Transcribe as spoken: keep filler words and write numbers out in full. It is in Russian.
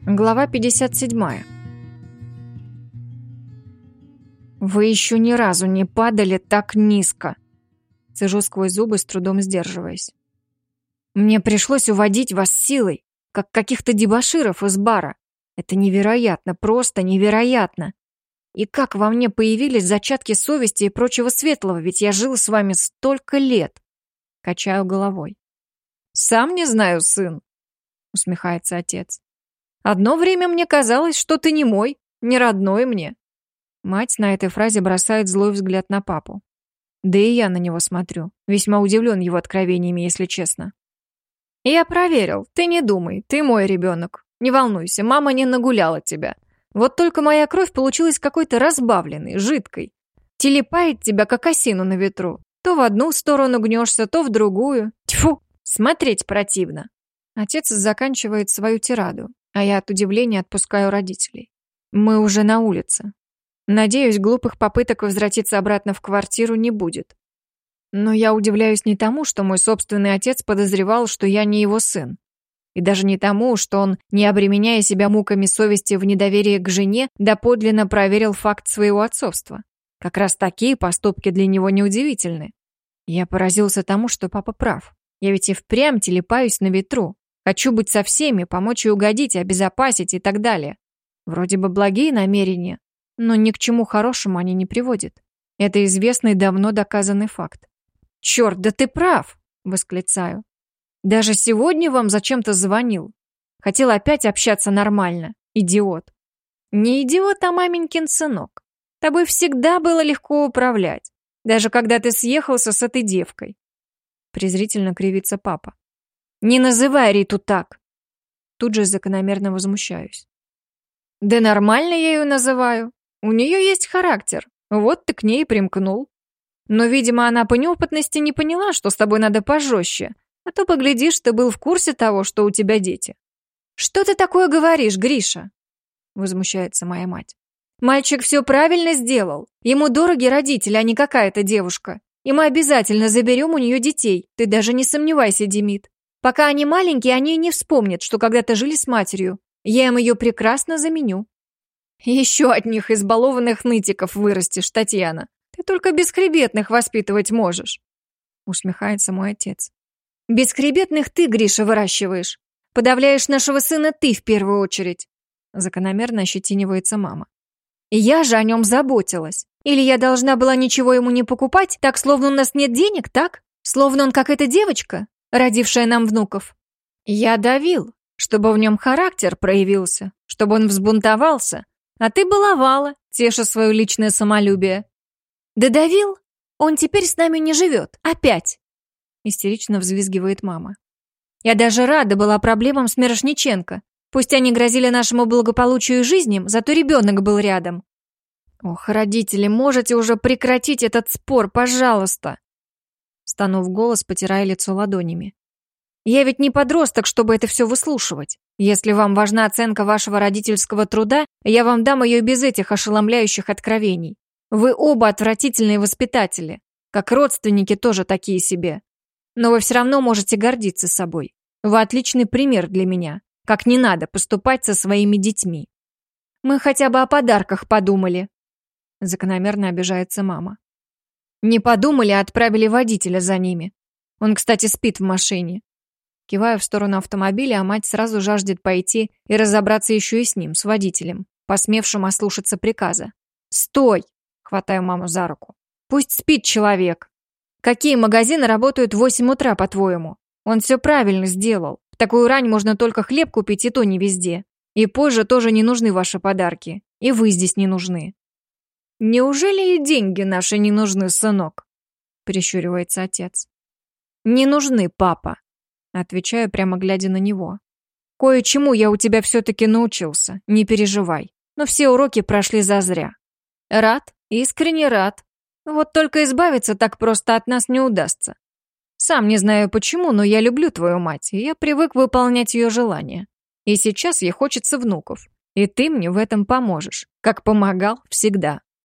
Глава пятьдесят седьмая. «Вы еще ни разу не падали так низко!» Цежу сквозь зубы, с трудом сдерживаясь. «Мне пришлось уводить вас силой, как каких-то дебоширов из бара. Это невероятно, просто невероятно. И как во мне появились зачатки совести и прочего светлого, ведь я жил с вами столько лет!» Качаю головой. «Сам не знаю, сын!» Усмехается отец. «Одно время мне казалось, что ты не мой, не родной мне». Мать на этой фразе бросает злой взгляд на папу. Да и я на него смотрю, весьма удивлен его откровениями, если честно. «Я проверил, ты не думай, ты мой ребенок. Не волнуйся, мама не нагуляла тебя. Вот только моя кровь получилась какой-то разбавленной, жидкой. Телепает тебя, как осину на ветру. То в одну сторону гнешься, то в другую. Тьфу, смотреть противно». Отец заканчивает свою тираду, а я от удивления отпускаю родителей. Мы уже на улице. Надеюсь, глупых попыток возвратиться обратно в квартиру не будет. Но я удивляюсь не тому, что мой собственный отец подозревал, что я не его сын. И даже не тому, что он, не обременяя себя муками совести в недоверии к жене, доподлинно проверил факт своего отцовства. Как раз такие поступки для него неудивительны. Я поразился тому, что папа прав. Я ведь и впрямь телепаюсь на ветру. Хочу быть со всеми, помочь и угодить, обезопасить и так далее. Вроде бы благие намерения, но ни к чему хорошему они не приводят. Это известный, давно доказанный факт. «Черт, да ты прав!» — восклицаю. «Даже сегодня вам зачем-то звонил. Хотел опять общаться нормально. Идиот». «Не идиот, а маменькин сынок. Тобой всегда было легко управлять, даже когда ты съехался с этой девкой». Презрительно кривится папа. «Не называй Риту так!» Тут же закономерно возмущаюсь. «Да нормально я ее называю. У нее есть характер. Вот ты к ней и примкнул. Но, видимо, она по неопытности не поняла, что с тобой надо пожестче. А то, поглядишь, ты был в курсе того, что у тебя дети». «Что ты такое говоришь, Гриша?» Возмущается моя мать. «Мальчик все правильно сделал. Ему дороги родители, а не какая-то девушка. И мы обязательно заберем у нее детей. Ты даже не сомневайся, Демид. Пока они маленькие, они и не вспомнят, что когда-то жили с матерью. Я им ее прекрасно заменю». «Еще одних избалованных нытиков вырастешь, Татьяна. Ты только бесхребетных воспитывать можешь», — усмехается мой отец. «Бесхребетных ты, Гриша, выращиваешь. Подавляешь нашего сына ты в первую очередь», — закономерно ощетинивается мама. «Я же о нем заботилась. Или я должна была ничего ему не покупать, так, словно у нас нет денег, так? Словно он как эта девочка, родившая нам внуков. Я давил, чтобы в нем характер проявился, чтобы он взбунтовался, а ты баловала, теша свое личное самолюбие». «Да давил? Он теперь с нами не живет. Опять!» Истерично взвизгивает мама. «Я даже рада была проблемам с Мирошниченко. Пусть они грозили нашему благополучию и жизням, зато ребенок был рядом». «Ох, родители, можете уже прекратить этот спор, пожалуйста?» Стану в голос, потирая лицо ладонями. «Я ведь не подросток, чтобы это все выслушивать. Если вам важна оценка вашего родительского труда, я вам дам ее без этих ошеломляющих откровений. Вы оба отвратительные воспитатели. Как родственники тоже такие себе. Но вы все равно можете гордиться собой. Вы отличный пример для меня, как не надо поступать со своими детьми. Мы хотя бы о подарках подумали». Закономерно обижается мама. «Не подумали, а отправили водителя за ними. Он, кстати, спит в машине». Киваю в сторону автомобиля, а мать сразу жаждет пойти и разобраться еще и с ним, с водителем, посмевшим ослушаться приказа. «Стой!» — хватаю маму за руку. «Пусть спит человек. Какие магазины работают в восемь утра, по-твоему? Он все правильно сделал. В такую рань можно только хлеб купить, и то не везде. И позже тоже не нужны ваши подарки. И вы здесь не нужны». «Неужели и деньги наши не нужны, сынок?» — прищуривается отец. «Не нужны, папа», — отвечаю, прямо глядя на него. «Кое-чему я у тебя все-таки научился, не переживай. Но все уроки прошли зазря. Рад, искренне рад. Вот только избавиться так просто от нас не удастся. Сам не знаю почему, но я люблю твою мать, и я привык выполнять ее желания. И сейчас ей хочется внуков. И ты мне в этом поможешь, как помогал всегда».